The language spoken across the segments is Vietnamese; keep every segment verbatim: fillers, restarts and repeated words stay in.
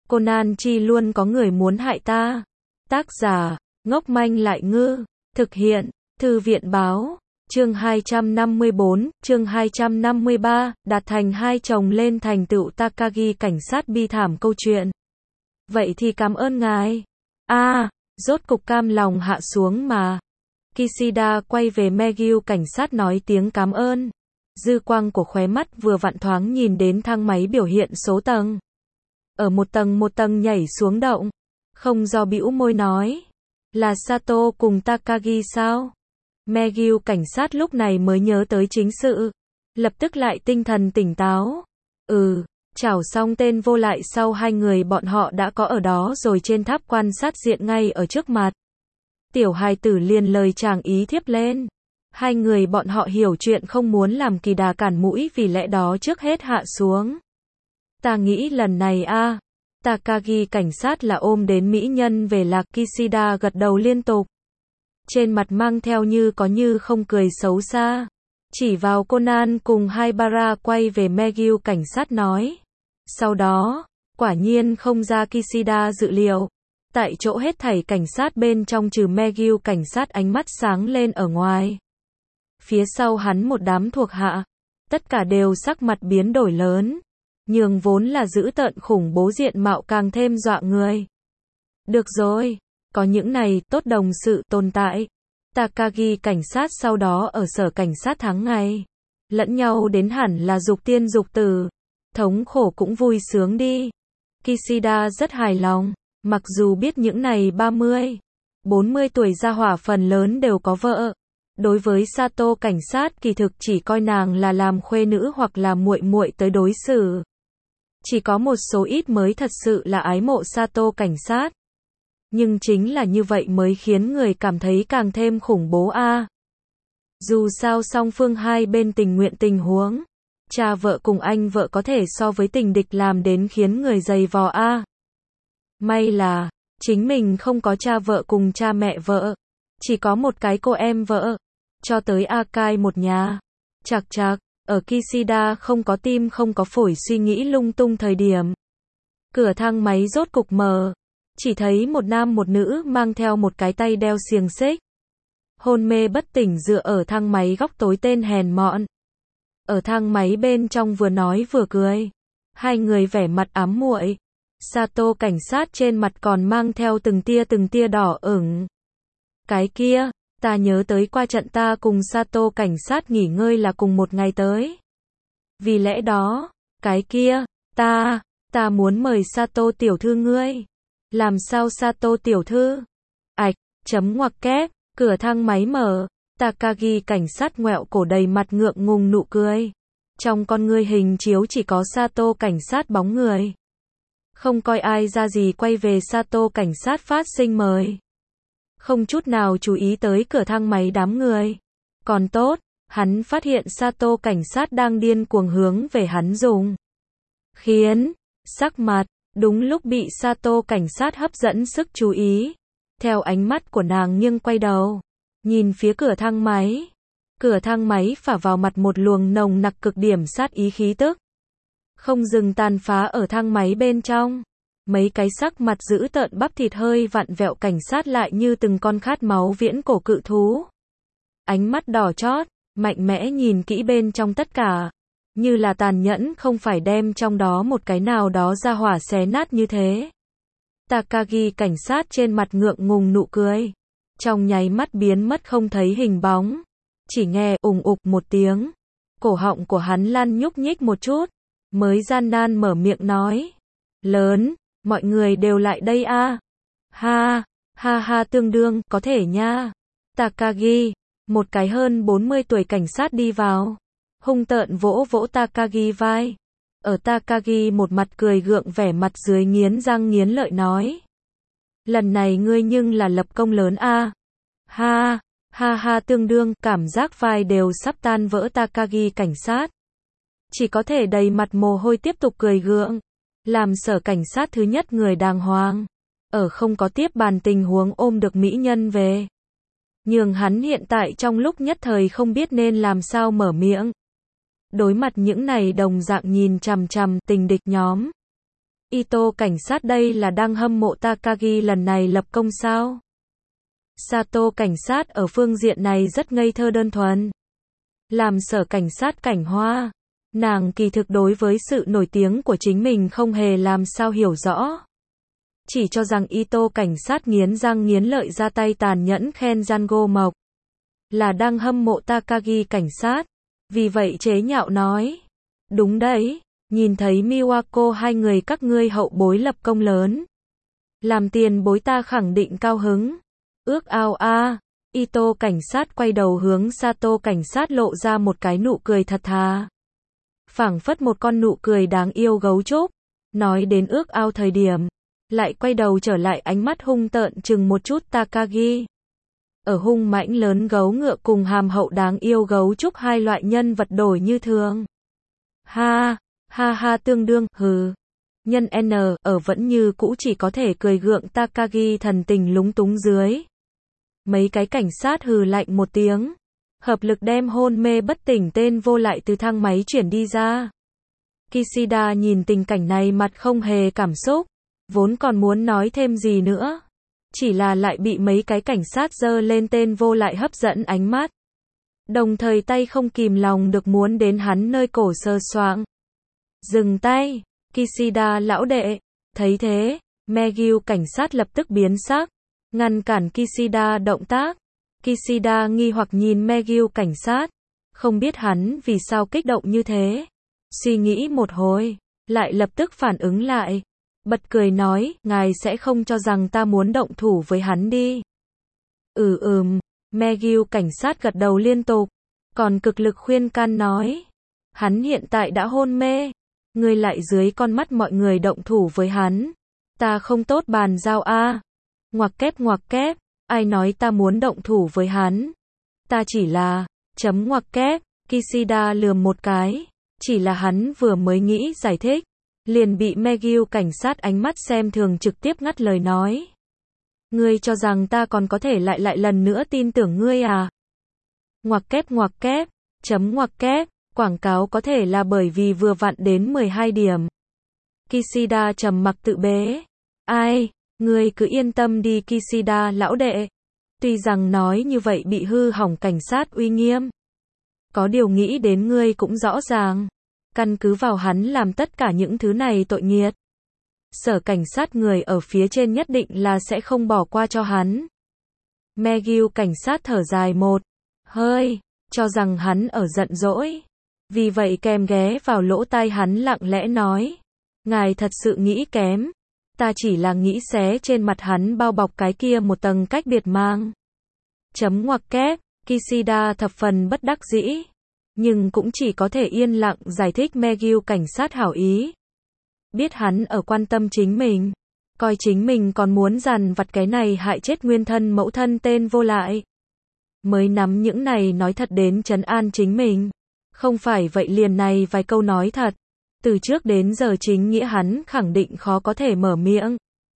Conan chi luôn có người muốn hại ta. Tác giả, ngốc manh lại ngư. Thực hiện, Thư viện báo. Chương hai trăm năm mươi tư, chương hai trăm năm mươi ba, đạt thành hai chồng lên thành tựu Takagi cảnh sát bi thảm câu chuyện. Vậy thì cảm ơn ngài. A, à, rốt cục cam lòng hạ xuống mà. Kishida quay về Megyu cảnh sát nói tiếng cảm ơn. Dư quang của khóe mắt vừa vặn thoáng nhìn đến thang máy biểu hiện số tầng. Ở một tầng một tầng nhảy xuống động. Không do bĩu môi nói. Là Sato cùng Takagi sao? Megyu cảnh sát lúc này mới nhớ tới chính sự. Lập tức lại tinh thần tỉnh táo. Ừ, chảo xong tên vô lại sau hai người bọn họ đã có ở đó rồi trên tháp quan sát diện ngay ở trước mặt. Tiểu hài tử liền lời chàng ý thiếp lên. Hai người bọn họ hiểu chuyện không muốn làm kỳ đà cản mũi vì lẽ đó trước hết hạ xuống. Ta nghĩ lần này a à, Takagi cảnh sát là ôm đến mỹ nhân về lạc. Kishida gật đầu liên tục. Trên mặt mang theo như có như không cười xấu xa. Chỉ vào Conan cùng Haibara quay về Megyu cảnh sát nói. Sau đó, quả nhiên không ra Kishida dự liệu. Tại chỗ hết thảy cảnh sát bên trong trừ Megyu cảnh sát ánh mắt sáng lên ở ngoài. Phía sau hắn một đám thuộc hạ. Tất cả đều sắc mặt biến đổi lớn. Nhường vốn là dữ tợn khủng bố diện mạo càng thêm dọa người. Được rồi, có những này tốt đồng sự tồn tại. Takagi cảnh sát sau đó ở sở cảnh sát tháng ngày. Lẫn nhau đến hẳn là dục tiên dục tử. Thống khổ cũng vui sướng đi. Kishida rất hài lòng. Mặc dù biết những này ba mươi, bốn mươi tuổi gia hỏa phần lớn đều có vợ. Đối với Sato cảnh sát kỳ thực chỉ coi nàng là làm khuê nữ hoặc là muội muội tới đối xử. Chỉ có một số ít mới thật sự là ái mộ Sato cảnh sát. Nhưng chính là như vậy mới khiến người cảm thấy càng thêm khủng bố a. À. Dù sao song phương hai bên tình nguyện tình huống. Cha vợ cùng anh vợ có thể so với tình địch làm đến khiến người dày vò a. À. May là, chính mình không có cha vợ cùng cha mẹ vợ. Chỉ có một cái cô em vợ. Cho tới Akai một nhà. Chạc chạc, ở Kishida không có tim không có phổi suy nghĩ lung tung thời điểm. Cửa thang máy rốt cục mở. Chỉ thấy một nam một nữ mang theo một cái tay đeo xiềng xích. Hôn mê bất tỉnh dựa ở thang máy góc tối tên hèn mọn. Ở thang máy bên trong vừa nói vừa cười. Hai người vẻ mặt ám muội. Sato cảnh sát trên mặt còn mang theo từng tia từng tia đỏ ửng. Cái kia, ta nhớ tới qua trận ta cùng Sato cảnh sát nghỉ ngơi là cùng một ngày tới. Vì lẽ đó, cái kia, ta, ta muốn mời Sato tiểu thư ngươi. Làm sao Sato tiểu thư? Ảch, chấm ngoặc kép, cửa thang máy mở, Takagi cảnh sát ngoẹo cổ đầy mặt ngượng ngùng nụ cười. Trong con ngươi hình chiếu chỉ có Sato cảnh sát bóng người. Không coi ai ra gì quay về Sato cảnh sát phát sinh mời. Không chút nào chú ý tới cửa thang máy đám người. Còn tốt, hắn phát hiện Sato cảnh sát đang điên cuồng hướng về hắn dùng. Khiến, sắc mặt, đúng lúc bị Sato cảnh sát hấp dẫn sức chú ý. Theo ánh mắt của nàng nghiêng quay đầu. Nhìn phía cửa thang máy. Cửa thang máy phả vào mặt một luồng nồng nặc cực điểm sát ý khí tức. Không dừng tàn phá ở thang máy bên trong. Mấy cái sắc mặt dữ tợn bắp thịt hơi vặn vẹo cảnh sát lại như từng con khát máu viễn cổ cự thú. Ánh mắt đỏ chót, mạnh mẽ nhìn kỹ bên trong tất cả. Như là tàn nhẫn không phải đem trong đó một cái nào đó ra hỏa xé nát như thế. Takagi cảnh sát trên mặt ngượng ngùng nụ cười. Trong nháy mắt biến mất không thấy hình bóng. Chỉ nghe ùng ục một tiếng. Cổ họng của hắn lăn nhúc nhích một chút. Mới gian nan mở miệng nói. Lớn, mọi người đều lại đây a. À? Ha, ha ha tương đương, có thể nha. Takagi, một cái hơn bốn mươi tuổi cảnh sát đi vào. Hung tợn vỗ vỗ Takagi vai. Ở Takagi một mặt cười gượng vẻ mặt dưới nghiến răng nghiến lợi nói. Lần này ngươi nhưng là lập công lớn a. À? Ha, ha ha tương đương, cảm giác vai đều sắp tan vỡ Takagi cảnh sát. Chỉ có thể đầy mặt mồ hôi tiếp tục cười gượng. Làm sở cảnh sát thứ nhất người đàng hoàng. Ở không có tiếp bàn tình huống ôm được mỹ nhân về. Nhường hắn hiện tại trong lúc nhất thời không biết nên làm sao mở miệng. Đối mặt những này đồng dạng nhìn chằm chằm tình địch nhóm. Ito cảnh sát đây là đang hâm mộ Takagi lần này lập công sao? Sato cảnh sát ở phương diện này rất ngây thơ đơn thuần. Làm sở cảnh sát cảnh hoa, nàng kỳ thực đối với sự nổi tiếng của chính mình không hề làm sao hiểu rõ. Chỉ cho rằng Ito cảnh sát nghiến răng nghiến lợi ra tay tàn nhẫn khen Django Mộc. Là đang hâm mộ Takagi cảnh sát. Vì vậy chế nhạo nói. Đúng đấy, nhìn thấy Miwako hai người các ngươi hậu bối lập công lớn. Làm tiền bối ta khẳng định cao hứng. Ước ao a. Ito cảnh sát quay đầu hướng Sato cảnh sát lộ ra một cái nụ cười thật thà. Phảng phất một con nụ cười đáng yêu gấu trúc. Nói đến ước ao thời điểm. Lại quay đầu trở lại ánh mắt hung tợn chừng một chút Takagi. Ở hung mãnh lớn gấu ngựa cùng hàm hậu đáng yêu gấu trúc hai loại nhân vật đổi như thường. Ha, ha ha tương đương, hừ. Nhân N ở vẫn như cũ chỉ có thể cười gượng Takagi thần tình lúng túng dưới. Mấy cái cảnh sát hừ lạnh một tiếng. Hợp lực đem hôn mê bất tỉnh tên vô lại từ thang máy chuyển đi ra. Kishida nhìn tình cảnh này mặt không hề cảm xúc. Vốn còn muốn nói thêm gì nữa. Chỉ là lại bị mấy cái cảnh sát giơ lên tên vô lại hấp dẫn ánh mắt. Đồng thời tay không kìm lòng được muốn đến hắn nơi cổ sờ soạng. Dừng tay, Kishida lão đệ. Thấy thế, Megyu cảnh sát lập tức biến sắc. Ngăn cản Kishida động tác. Kishida nghi hoặc nhìn Megyu cảnh sát. Không biết hắn vì sao kích động như thế. Suy nghĩ một hồi, lại lập tức phản ứng lại. Bật cười nói, ngài sẽ không cho rằng ta muốn động thủ với hắn đi. Ừ ừm, Megyu cảnh sát gật đầu liên tục, còn cực lực khuyên can nói. Hắn hiện tại đã hôn mê, ngươi lại dưới con mắt mọi người động thủ với hắn. Ta không tốt bàn giao a. Ngoặc kép ngoặc kép, ai nói ta muốn động thủ với hắn. Ta chỉ là, chấm ngoặc kép, Kishida lườm một cái, chỉ là hắn vừa mới nghĩ giải thích. Liền bị Megyu cảnh sát ánh mắt xem thường trực tiếp ngắt lời nói. Ngươi cho rằng ta còn có thể lại lại lần nữa tin tưởng ngươi à? Ngoặc kép ngoặc kép, chấm ngoặc kép, quảng cáo có thể là bởi vì vừa vặn đến mười hai điểm. Kishida trầm mặc tự bế. Ai, ngươi cứ yên tâm đi Kishida lão đệ. Tuy rằng nói như vậy bị hư hỏng cảnh sát uy nghiêm. Có điều nghĩ đến ngươi cũng rõ ràng. Căn cứ vào hắn làm tất cả những thứ này tội nghiệt. Sở cảnh sát người ở phía trên nhất định là sẽ không bỏ qua cho hắn. Megyu cảnh sát thở dài một hơi, cho rằng hắn ở giận dỗi. Vì vậy kèm ghé vào lỗ tai hắn lặng lẽ nói. Ngài thật sự nghĩ kém. Ta chỉ là nghĩ xé trên mặt hắn bao bọc cái kia một tầng cách biệt mang. Chấm ngoặc kép, Kishida thập phần bất đắc dĩ. Nhưng cũng chỉ có thể yên lặng giải thích Megyu cảnh sát hảo ý. Biết hắn ở quan tâm chính mình. Coi chính mình còn muốn dằn vặt cái này hại chết nguyên thân mẫu thân tên vô lại. Mới nắm những này nói thật đến trấn an chính mình. Không phải vậy liền này vài câu nói thật. Từ trước đến giờ chính nghĩa hắn khẳng định khó có thể mở miệng.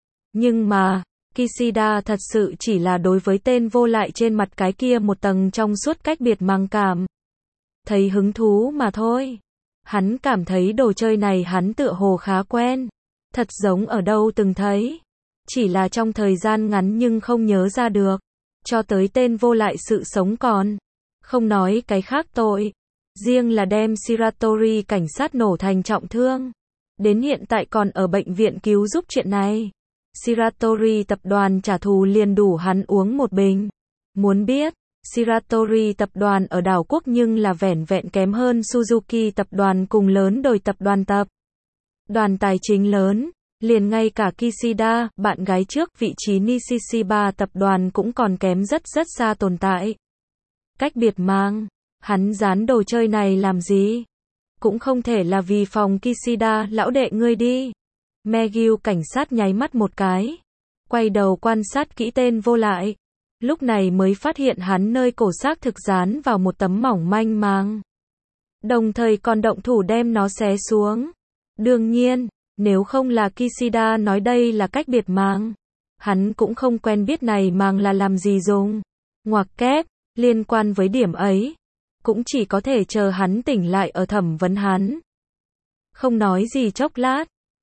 Nhưng mà, Kishida thật sự chỉ là đối với tên vô lại trên mặt cái kia một tầng trong suốt cách biệt mang cảm. Thấy hứng thú mà thôi. Hắn cảm thấy đồ chơi này hắn tựa hồ khá quen. Thật giống ở đâu từng thấy. Chỉ là trong thời gian ngắn nhưng không nhớ ra được. Cho tới tên vô lại sự sống còn. Không nói cái khác tội. Riêng là đem Shiratori cảnh sát nổ thành trọng thương. Đến hiện tại còn ở bệnh viện cứu giúp chuyện này. Shiratori tập đoàn trả thù liền đủ hắn uống một bình. Muốn biết. Shiratori tập đoàn ở đảo quốc nhưng là vẻn vẹn kém hơn Suzuki tập đoàn cùng lớn đồi tập đoàn tập. Đoàn tài chính lớn, liền ngay cả Kishida, bạn gái trước vị trí Nishiba tập đoàn cũng còn kém rất rất xa tồn tại. Cách biệt mang, hắn dán đồ chơi này làm gì? Cũng không thể là vì phòng Kishida lão đệ ngươi đi. Megyu cảnh sát nháy mắt một cái, quay đầu quan sát kỹ tên vô lại. Lúc này mới phát hiện hắn nơi cổ xác thực dán vào một tấm mỏng manh màng. Đồng thời còn động thủ đem nó xé xuống. Đương nhiên, nếu không là Kishida nói đây là cách biệt màng. Hắn cũng không quen biết này màng là làm gì dùng. Ngoặc kép, liên quan với điểm ấy. Cũng chỉ có thể chờ hắn tỉnh lại ở thẩm vấn hắn. Không nói gì chốc lát.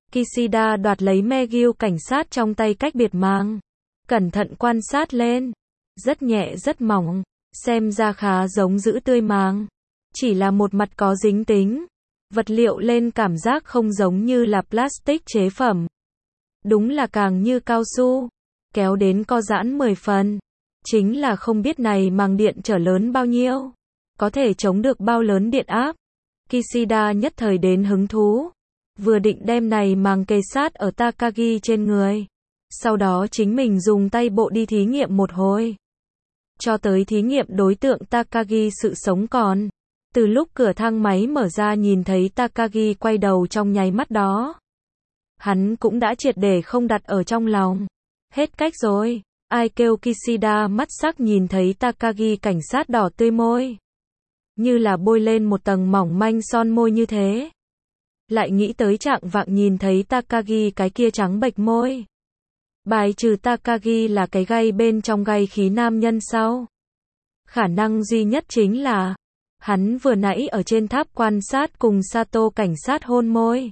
Kishida đoạt lấy Megil cảnh sát trong tay cách biệt mang. Cẩn thận quan sát lên. Rất nhẹ rất mỏng. Xem ra khá giống giữ tươi mang. Chỉ là một mặt có dính tính. Vật liệu lên cảm giác không giống như là plastic chế phẩm. Đúng là càng như cao su. Kéo đến co giãn mười phần. Chính là không biết này màng điện trở lớn bao nhiêu. Có thể chống được bao lớn điện áp. Kishida nhất thời đến hứng thú. Vừa định đem này màng kề sát ở Takagi trên người. Sau đó chính mình dùng tay bộ đi thí nghiệm một hồi. Cho tới thí nghiệm đối tượng Takagi sự sống còn. Từ lúc cửa thang máy mở ra nhìn thấy Takagi quay đầu trong nháy mắt đó. Hắn cũng đã triệt để không đặt ở trong lòng. Hết cách rồi. Ai kêu Kishida mắt sắc nhìn thấy Takagi cảnh sát đỏ tươi môi. Như là bôi lên một tầng mỏng manh son môi như thế. Lại nghĩ tới trạng vạng nhìn thấy Takagi cái kia trắng bệch môi. Bài trừ Takagi là cái gai bên trong gai khí nam nhân sau. Khả năng duy nhất chính là hắn vừa nãy ở trên tháp quan sát cùng Sato cảnh sát hôn môi.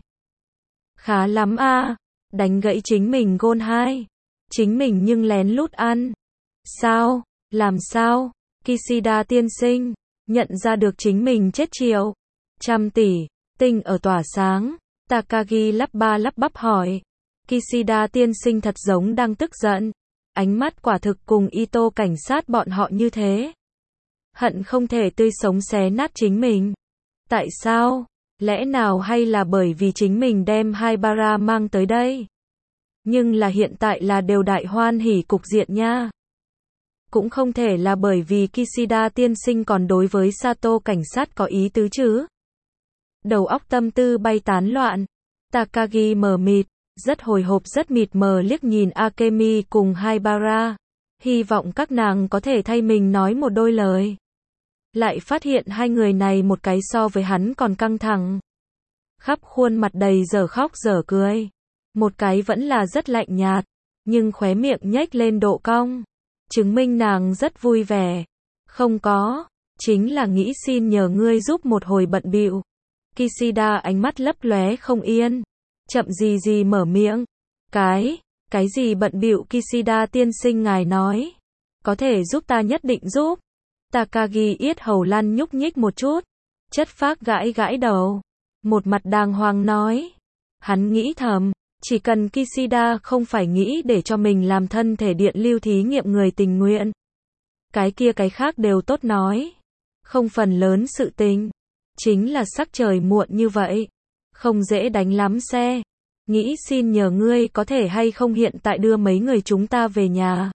Khá lắm a, đánh gãy chính mình gôn hai. Chính mình nhưng lén lút ăn. Sao? Làm sao? Kishida tiên sinh, nhận ra được chính mình chết triệu. Trăm tỷ, tinh ở tỏa sáng. Takagi lắp ba lắp bắp hỏi. Kishida tiên sinh thật giống đang tức giận. Ánh mắt quả thực cùng Ito cảnh sát bọn họ như thế. Hận không thể tươi sống xé nát chính mình. Tại sao? Lẽ nào hay là bởi vì chính mình đem Haibara mang tới đây? Nhưng là hiện tại là đều đại hoan hỉ cục diện nha. Cũng không thể là bởi vì Kishida tiên sinh còn đối với Sato cảnh sát có ý tứ chứ. Đầu óc tâm tư bay tán loạn. Takagi mờ mịt, rất hồi hộp rất mịt mờ liếc nhìn Akemi cùng Haibara. Hy vọng các nàng có thể thay mình nói một đôi lời. Lại phát hiện hai người này một cái so với hắn còn căng thẳng. Khắp khuôn mặt đầy dở khóc dở cười. Một cái vẫn là rất lạnh nhạt, nhưng khóe miệng nhếch lên độ cong. Chứng minh nàng rất vui vẻ. Không có, chính là nghĩ xin nhờ ngươi giúp một hồi bận bịu. Kishida ánh mắt lấp lóe không yên. Chậm gì gì mở miệng. Cái, cái gì bận bịu Kishida tiên sinh ngài nói. Có thể giúp ta nhất định giúp. Takagi yết hầu lăn nhúc nhích một chút. Chất phác gãi gãi đầu. Một mặt đàng hoàng nói. Hắn nghĩ thầm. Chỉ cần Kishida không phải nghĩ để cho mình làm thân thể điện lưu thí nghiệm người tình nguyện. Cái kia cái khác đều tốt nói. Không phần lớn sự tình. Chính là sắc trời muộn như vậy. Không dễ đánh lắm xe. Nghĩ xin nhờ ngươi có thể hay không hiện tại đưa mấy người chúng ta về nhà.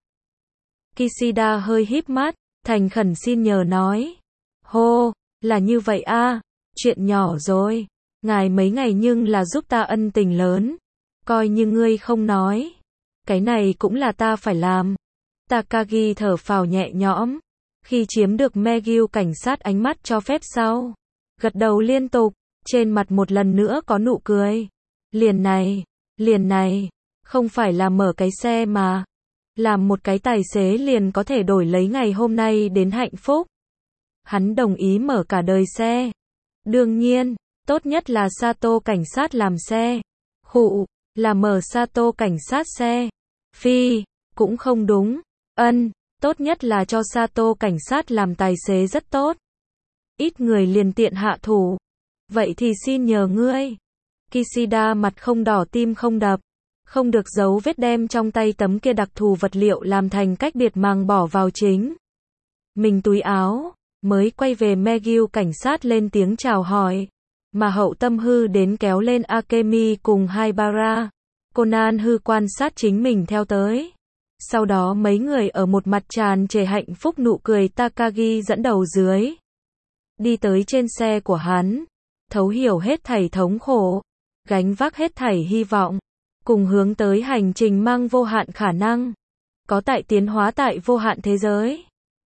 Kishida hơi híp mắt, thành khẩn xin nhờ nói. Hô, là như vậy a, chuyện nhỏ rồi. Ngài mấy ngày nhưng là giúp ta ân tình lớn. Coi như ngươi không nói. Cái này cũng là ta phải làm. Takagi thở phào nhẹ nhõm. Khi chiếm được Megil cảnh sát ánh mắt cho phép sau. Gật đầu liên tục. Trên mặt một lần nữa có nụ cười. Liền này. Liền này. Không phải là mở cái xe mà. Làm một cái tài xế liền có thể đổi lấy ngày hôm nay đến hạnh phúc. Hắn đồng ý mở cả đời xe. Đương nhiên. Tốt nhất là Sato cảnh sát làm xe. Khụ. Là mở Sato cảnh sát xe. Phi, cũng không đúng. Ân, tốt nhất là cho Sato cảnh sát làm tài xế rất tốt. Ít người liền tiện hạ thủ. Vậy thì xin nhờ ngươi. Kishida mặt không đỏ tim không đập. Không được giấu vết đem trong tay tấm kia đặc thù vật liệu làm thành cách biệt màng bỏ vào chính. Mình túi áo, mới quay về Megil cảnh sát lên tiếng chào hỏi. Mà hậu tâm hư đến kéo lên Akemi cùng Haibara. Conan hư quan sát chính mình theo tới. Sau đó mấy người ở một mặt tràn trề hạnh phúc nụ cười Takagi dẫn đầu dưới. Đi tới trên xe của hắn. Thấu hiểu hết thảy thống khổ. Gánh vác hết thảy hy vọng. Cùng hướng tới hành trình mang vô hạn khả năng. Có tại tiến hóa tại vô hạn thế giới.